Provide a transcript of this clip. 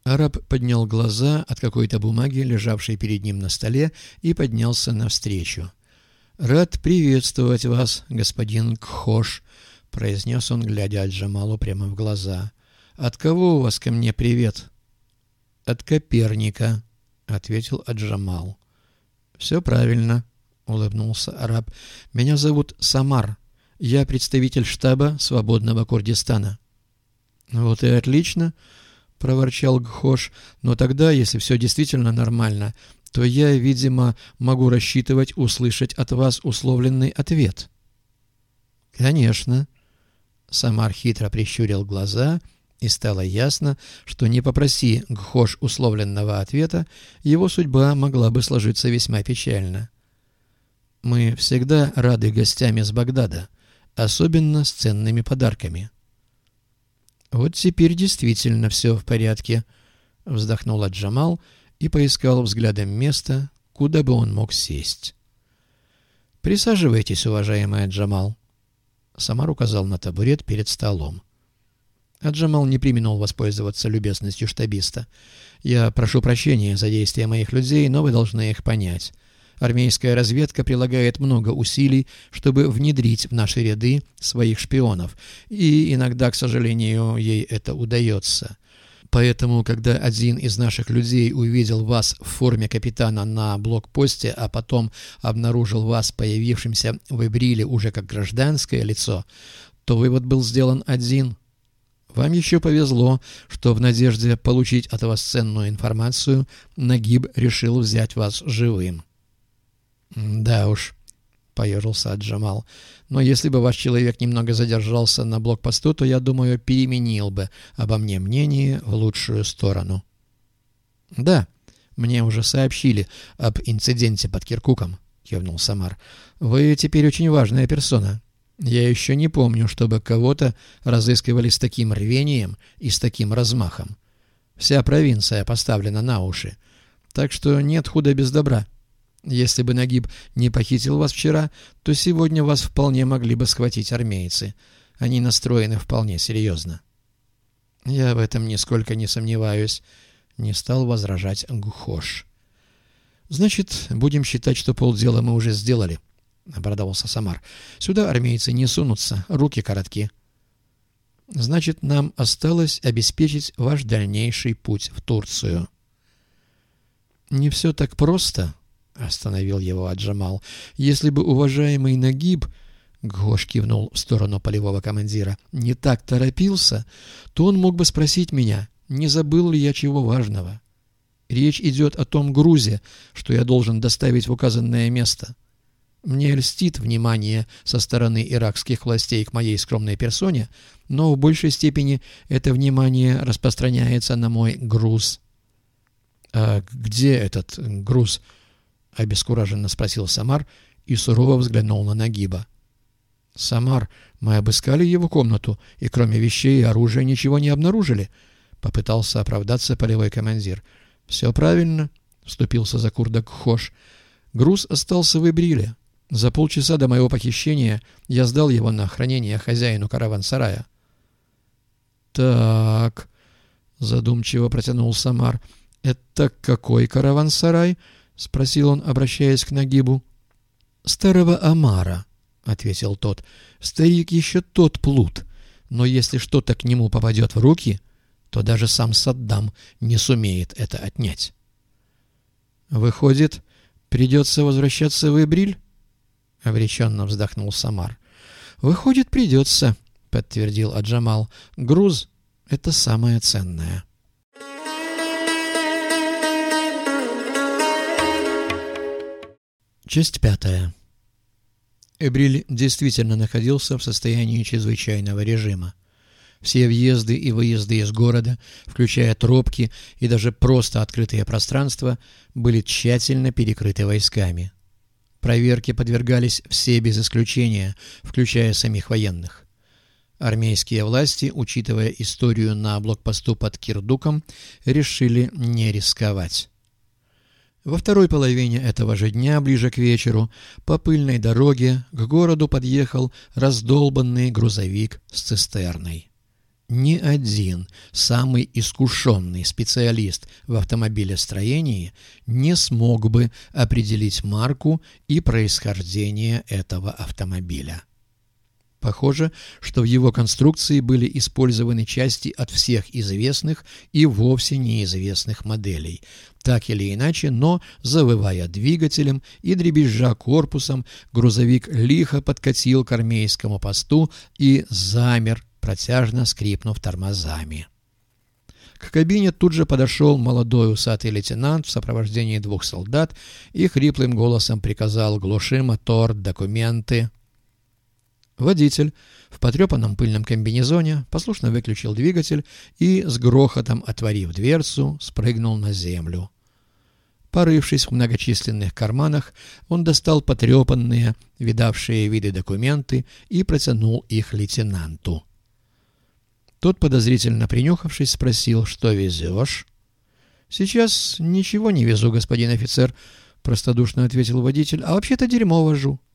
Араб поднял глаза от какой-то бумаги, лежавшей перед ним на столе, и поднялся навстречу. «Рад приветствовать вас, господин Кхош», — произнес он, глядя Аль-Джамалу прямо в глаза. «От кого у вас ко мне привет?» «От Коперника», — ответил Аль-Джамал. «Все правильно», — улыбнулся араб. «Меня зовут Самар. Я представитель штаба Свободного Курдистана». «Вот и отлично», — проворчал Кхош. «Но тогда, если все действительно нормально, то я, видимо, могу рассчитывать услышать от вас условленный ответ». «Конечно». Самар хитро прищурил глаза, и стало ясно, что не попроси Кхош условленного ответа, его судьба могла бы сложиться весьма печально. «Мы всегда рады гостям из Багдада, особенно с ценными подарками». «Вот теперь действительно все в порядке», — вздохнул Джамал и поискал взглядом место, куда бы он мог сесть. «Присаживайтесь, уважаемый Джамал». Самар указал на табурет перед столом. Джамал не преминул воспользоваться любезностью штабиста. «Я прошу прощения за действия моих людей, но вы должны их понять. Армейская разведка прилагает много усилий, чтобы внедрить в наши ряды своих шпионов, и иногда, к сожалению, ей это удается. Поэтому, когда один из наших людей увидел вас в форме капитана на блокпосте, а потом обнаружил вас появившимся в Эбриле уже как гражданское лицо, то вывод был сделан один. Вам еще повезло, что в надежде получить от вас ценную информацию Нагиб решил взять вас живым». «Да уж», — поежился Джамал, — «но если бы ваш человек немного задержался на блокпосту, то, я думаю, переменил бы обо мне мнение в лучшую сторону». «Да, мне уже сообщили об инциденте под Киркуком», — кивнул Самар. «Вы теперь очень важная персона. Я еще не помню, чтобы кого-то разыскивали с таким рвением и с таким размахом. Вся провинция поставлена на уши, так что нет худа без добра. Если бы Нагиб не похитил вас вчера, то сегодня вас вполне могли бы схватить армейцы. Они настроены вполне серьезно». «Я в этом нисколько не сомневаюсь», — не стал возражать Кхош. «Значит, будем считать, что полдела мы уже сделали», — обрадовался Самар. «Сюда армейцы не сунутся, руки коротки. Значит, нам осталось обеспечить ваш дальнейший путь в Турцию». «Не все так просто», — остановил его Джамал. «Если бы уважаемый Нагиб, — Кхош кивнул в сторону полевого командира, — не так торопился, то он мог бы спросить меня, не забыл ли я чего важного. Речь идет о том грузе, что я должен доставить в указанное место. Мне льстит внимание со стороны иракских властей к моей скромной персоне, но в большей степени это внимание распространяется на мой груз». «А где этот груз?» — обескураженно спросил Самар и сурово взглянул на Нагиба. «Самар, мы обыскали его комнату, и кроме вещей и оружия ничего не обнаружили», — попытался оправдаться полевой командир. «Все правильно», — вступился за курда Кхош. «Груз остался в Эбриле. За полчаса до моего похищения я сдал его на хранение хозяину караван-сарая». «Так», — задумчиво протянул Самар, — «это какой караван-сарай?» — спросил он, обращаясь к Нагибу. «Старого Омара», — ответил тот. «Старик еще тот плут, но если что-то к нему попадет в руки, то даже сам Саддам не сумеет это отнять». «Выходит, придется возвращаться в Эбриль?» — обреченно вздохнул Самар. «Выходит, придется», — подтвердил Аджамал. «Груз — это самое ценное». Часть 5. Эбриль действительно находился в состоянии чрезвычайного режима. Все въезды и выезды из города, включая тропки и даже просто открытые пространства, были тщательно перекрыты войсками. Проверке подвергались все без исключения, включая самих военных. Армейские власти, учитывая историю на блокпосту под Кирдуком, решили не рисковать. Во второй половине этого же дня, ближе к вечеру, по пыльной дороге к городу подъехал раздолбанный грузовик с цистерной. ни один самый искушенный специалист в автомобилестроении не смог бы определить марку и происхождение этого автомобиля. Похоже, что в его конструкции были использованы части от всех известных и вовсе неизвестных моделей. Так или иначе, но, завывая двигателем и дребезжа корпусом, грузовик лихо подкатил к армейскому посту и замер, протяжно скрипнув тормозами. К кабине тут же подошел молодой усатый лейтенант в сопровождении 2 солдат и хриплым голосом приказал: «Глуши мотор, документы». Водитель в потрепанном пыльном комбинезоне послушно выключил двигатель и, с грохотом отворив дверцу, спрыгнул на землю. Порывшись в многочисленных карманах, он достал потрепанные, видавшие виды документы и протянул их лейтенанту. Тот, подозрительно принюхавшись, спросил: «Что везешь?» «Сейчас ничего не везу, господин офицер», — простодушно ответил водитель. «А вообще-то дерьмо вожу».